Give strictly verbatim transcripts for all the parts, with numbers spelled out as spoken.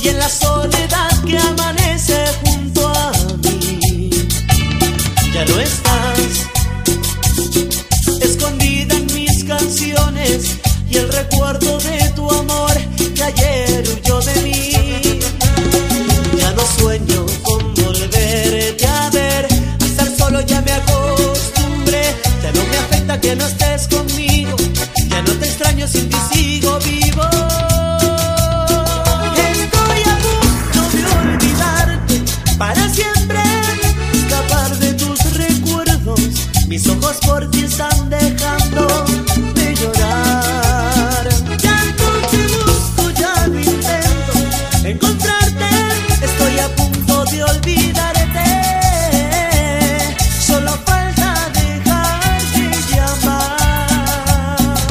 y en la soledad que amanece junto a mí. Ya no estás, escondida en mis canciones y el recuerdo de tu amor que ayer huyó de mí. Ya no sueño con volverte a ver, a estar solo ya me acostumbré. Ya no me afecta que no estés conmigo, ya no te extraño, sin ti sigo vivo. Estoy a punto de olvidarte para siempre, escapar de tus recuerdos. Mis ojos por ti están dejando de llorar. Ya no te busco, ya lo intento encontrarte. Estoy a punto de olvidarte. Solo falta dejar de llamar.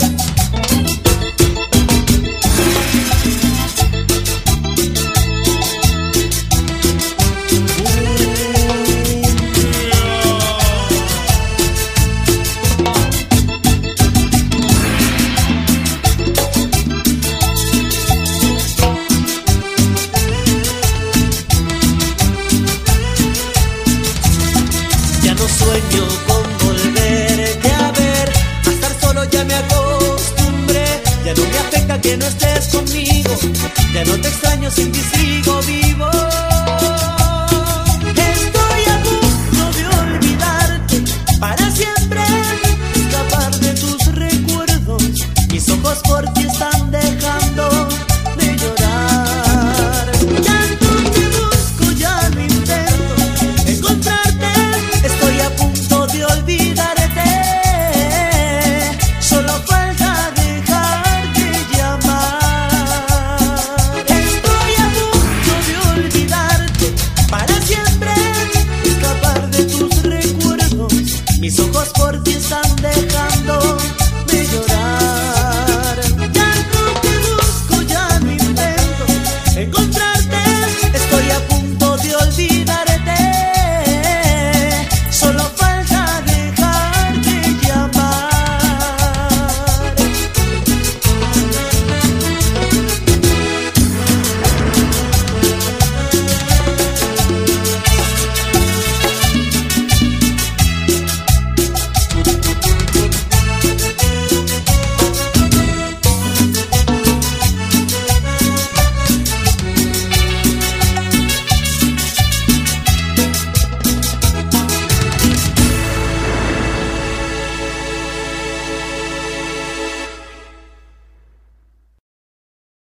Ya no sueño con volverte a ver, a estar solo ya me acostumbré. Ya no me afecta que no estés conmigo, ya no te extraño, sin ti sigo vivo.